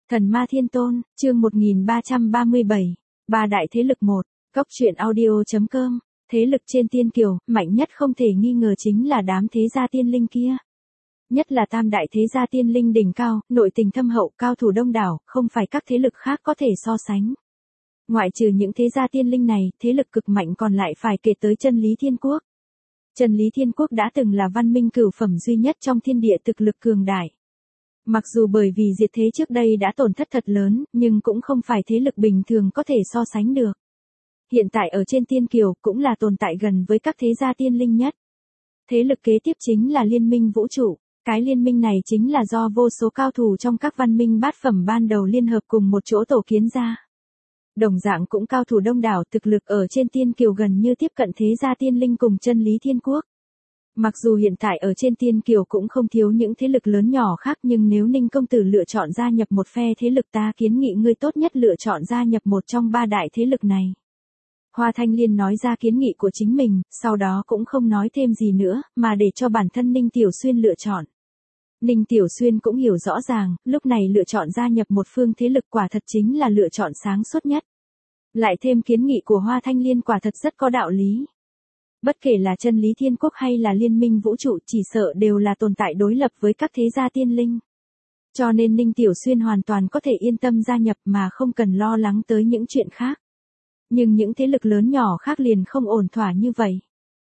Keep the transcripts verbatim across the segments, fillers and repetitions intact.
Thần Ma Thiên Tôn, chương một nghìn ba trăm ba mươi bảy, Ba đại thế lực một, Cốc truyện audio chấm com, thế lực trên tiên kiều, mạnh nhất không thể nghi ngờ chính là đám thế gia tiên linh kia. Nhất là tam đại thế gia tiên linh đỉnh cao, nội tình thâm hậu, cao thủ đông đảo, không phải các thế lực khác có thể so sánh. Ngoại trừ những thế gia tiên linh này, thế lực cực mạnh còn lại phải kể tới Chân Lý Thiên Quốc. Chân Lý Thiên Quốc đã từng là văn minh cửu phẩm duy nhất trong thiên địa, thực lực cường đại. Mặc dù bởi vì diệt thế trước đây đã tổn thất thật lớn, nhưng cũng không phải thế lực bình thường có thể so sánh được. Hiện tại ở trên tiên kiều cũng là tồn tại gần với các thế gia tiên linh nhất. Thế lực kế tiếp chính là Liên minh vũ trụ. Cái liên minh này chính là do vô số cao thủ trong các văn minh bát phẩm ban đầu liên hợp cùng một chỗ tổ kiến ra. Đồng dạng cũng cao thủ đông đảo, thực lực ở trên tiên kiều gần như tiếp cận thế gia tiên linh cùng Chân Lý Thiên Quốc. Mặc dù hiện tại ở trên tiên kiều cũng không thiếu những thế lực lớn nhỏ khác, nhưng nếu Ninh công tử lựa chọn gia nhập một phe thế lực, ta kiến nghị ngươi tốt nhất lựa chọn gia nhập một trong ba đại thế lực này. Hoa Thanh Liên nói ra kiến nghị của chính mình, sau đó cũng không nói thêm gì nữa, mà để cho bản thân Ninh Tiểu Xuyên lựa chọn. Ninh Tiểu Xuyên cũng hiểu rõ ràng, lúc này lựa chọn gia nhập một phương thế lực quả thật chính là lựa chọn sáng suốt nhất. Lại thêm kiến nghị của Hoa Thanh Liên quả thật rất có đạo lý. Bất kể là Chân Lý Thiên Quốc hay là Liên minh vũ trụ, chỉ sợ đều là tồn tại đối lập với các thế gia tiên linh. Cho nên Ninh Tiểu Xuyên hoàn toàn có thể yên tâm gia nhập mà không cần lo lắng tới những chuyện khác. Nhưng những thế lực lớn nhỏ khác liền không ổn thỏa như vậy.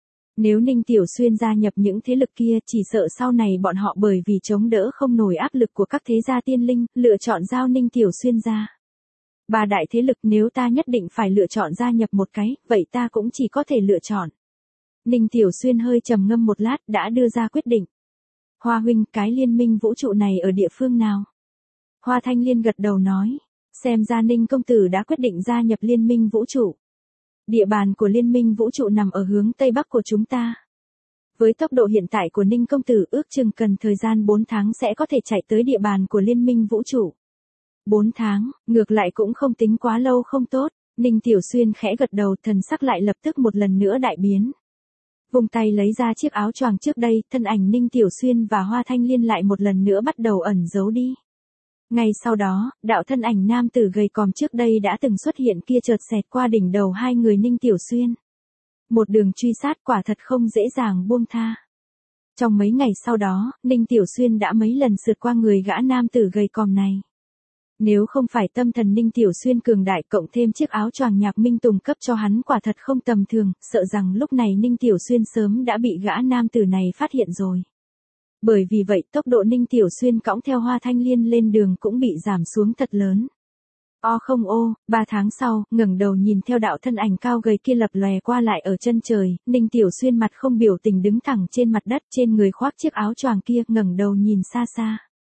Nếu Ninh Tiểu Xuyên gia nhập những thế lực kia, chỉ sợ sau này bọn họ bởi vì chống đỡ không nổi áp lực của các thế gia tiên linh, lựa chọn giao Ninh Tiểu Xuyên ra. Ba đại thế lực, nếu ta nhất định phải lựa chọn gia nhập một cái, vậy ta cũng chỉ có thể lựa chọn. Ninh Tiểu Xuyên hơi trầm ngâm một lát, đã đưa ra quyết định. Hoa huynh, cái liên minh vũ trụ này ở địa phương nào? Hoa Thanh Liên gật đầu nói. Xem ra Ninh công tử đã quyết định gia nhập liên minh vũ trụ. Địa bàn của liên minh vũ trụ nằm ở hướng tây bắc của chúng ta. Với tốc độ hiện tại của Ninh công tử, ước chừng cần thời gian bốn tháng sẽ có thể chạy tới địa bàn của liên minh vũ trụ. bốn tháng, ngược lại cũng không tính quá lâu không tốt. Ninh Tiểu Xuyên khẽ gật đầu, thần sắc lại lập tức một lần nữa đại biến. Vùng tay lấy ra chiếc áo choàng trước đây, thân ảnh Ninh Tiểu Xuyên và Hoa Thanh Liên lại một lần nữa bắt đầu ẩn giấu đi. Ngay sau đó, đạo thân ảnh nam tử gầy còm trước đây đã từng xuất hiện kia chợt xẹt qua đỉnh đầu hai người Ninh Tiểu Xuyên. Một đường truy sát quả thật không dễ dàng buông tha. Trong mấy ngày sau đó, Ninh Tiểu Xuyên đã mấy lần sượt qua người gã nam tử gầy còm này. Nếu không phải tâm thần Ninh Tiểu Xuyên cường đại cộng thêm chiếc áo choàng Nhạc Minh Tùng cấp cho hắn quả thật không tầm thường, sợ rằng lúc này Ninh Tiểu Xuyên sớm đã bị gã nam tử này phát hiện rồi. Bởi vì vậy tốc độ Ninh Tiểu Xuyên cõng theo Hoa Thanh Liên lên đường cũng bị giảm xuống thật lớn. O không ô, ba tháng sau, ngẩng đầu nhìn theo đạo thân ảnh cao gầy kia lập lòe qua lại ở chân trời, Ninh Tiểu Xuyên mặt không biểu tình đứng thẳng trên mặt đất, trên người khoác chiếc áo choàng kia, ngẩng đầu nhìn xa xa.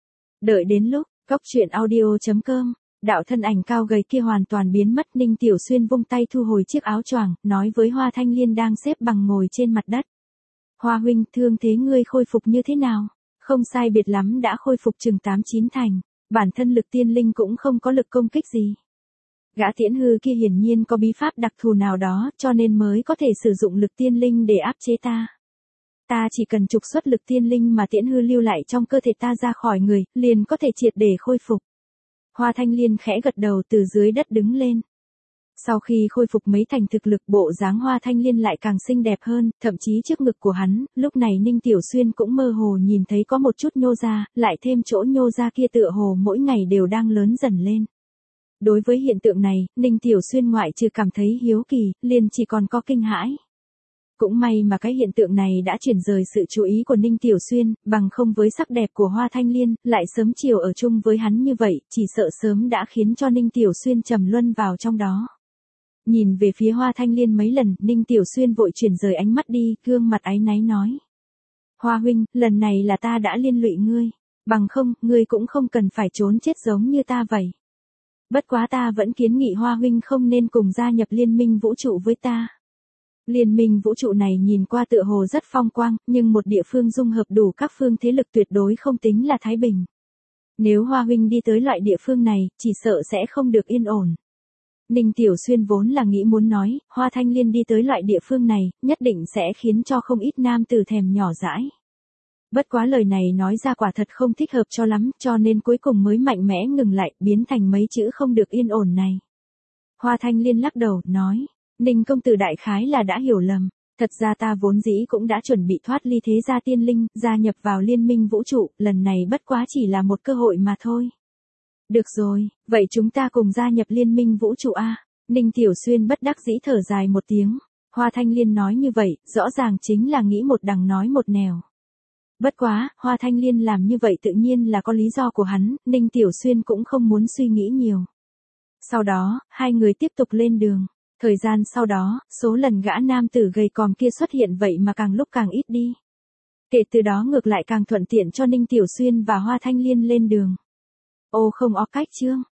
Đợi đến lúc, Cốc truyện audio chấm com, đạo thân ảnh cao gầy kia hoàn toàn biến mất, Ninh Tiểu Xuyên vung tay thu hồi chiếc áo choàng, nói với Hoa Thanh Liên đang xếp bằng ngồi trên mặt đất. Hoa huynh, thương thế ngươi khôi phục như thế nào? Không sai biệt lắm đã khôi phục chừng tám chín thành, bản thân lực tiên linh cũng không có lực công kích gì. Gã Tiễn Hư kia hiển nhiên có bí pháp đặc thù nào đó, cho nên mới có thể sử dụng lực tiên linh để áp chế ta. Ta chỉ cần trục xuất lực tiên linh mà Tiễn Hư lưu lại trong cơ thể ta ra khỏi người, liền có thể triệt để khôi phục. Hoa Thanh Liên khẽ gật đầu từ dưới đất đứng lên. Sau khi khôi phục mấy thành thực lực, bộ dáng Hoa Thanh Liên lại càng xinh đẹp hơn, thậm chí trước ngực của hắn, lúc này Ninh Tiểu Xuyên cũng mơ hồ nhìn thấy có một chút nhô ra, lại thêm chỗ nhô ra kia tựa hồ mỗi ngày đều đang lớn dần lên. Đối với hiện tượng này, Ninh Tiểu Xuyên ngoại trừ cảm thấy hiếu kỳ, liền chỉ còn có kinh hãi. Cũng may mà cái hiện tượng này đã chuyển rời sự chú ý của Ninh Tiểu Xuyên, bằng không với sắc đẹp của Hoa Thanh Liên, lại sớm chiều ở chung với hắn như vậy, chỉ sợ sớm đã khiến cho Ninh Tiểu Xuyên trầm luân vào trong đó. Nhìn về phía Hoa Thanh Liên mấy lần, Ninh Tiểu Xuyên vội chuyển rời ánh mắt đi, gương mặt áy náy nói. Hoa huynh, lần này là ta đã liên lụy ngươi. Bằng không, ngươi cũng không cần phải trốn chết giống như ta vậy. Bất quá ta vẫn kiến nghị Hoa huynh không nên cùng gia nhập liên minh vũ trụ với ta. Liên minh vũ trụ này nhìn qua tựa hồ rất phong quang, nhưng một địa phương dung hợp đủ các phương thế lực tuyệt đối không tính là thái bình. Nếu Hoa huynh đi tới loại địa phương này, chỉ sợ sẽ không được yên ổn. Ninh Tiểu Xuyên vốn là nghĩ muốn nói, Hoa Thanh Liên đi tới loại địa phương này, nhất định sẽ khiến cho không ít nam tử thèm nhỏ dãi. Bất quá lời này nói ra quả thật không thích hợp cho lắm, cho nên cuối cùng mới mạnh mẽ ngừng lại, biến thành mấy chữ không được yên ổn này. Hoa Thanh Liên lắc đầu, nói, Ninh công tử đại khái là đã hiểu lầm, thật ra ta vốn dĩ cũng đã chuẩn bị thoát ly thế gia tiên linh, gia nhập vào liên minh vũ trụ, lần này bất quá chỉ là một cơ hội mà thôi. Được rồi, vậy chúng ta cùng gia nhập liên minh vũ trụ a. Ninh Tiểu Xuyên bất đắc dĩ thở dài một tiếng, Hoa Thanh Liên nói như vậy, rõ ràng chính là nghĩ một đằng nói một nẻo. Bất quá, Hoa Thanh Liên làm như vậy tự nhiên là có lý do của hắn, Ninh Tiểu Xuyên cũng không muốn suy nghĩ nhiều. Sau đó, hai người tiếp tục lên đường. Thời gian sau đó, số lần gã nam tử gầy còm kia xuất hiện vậy mà càng lúc càng ít đi. Kể từ đó ngược lại càng thuận tiện cho Ninh Tiểu Xuyên và Hoa Thanh Liên lên đường. Ô không ó cách chương.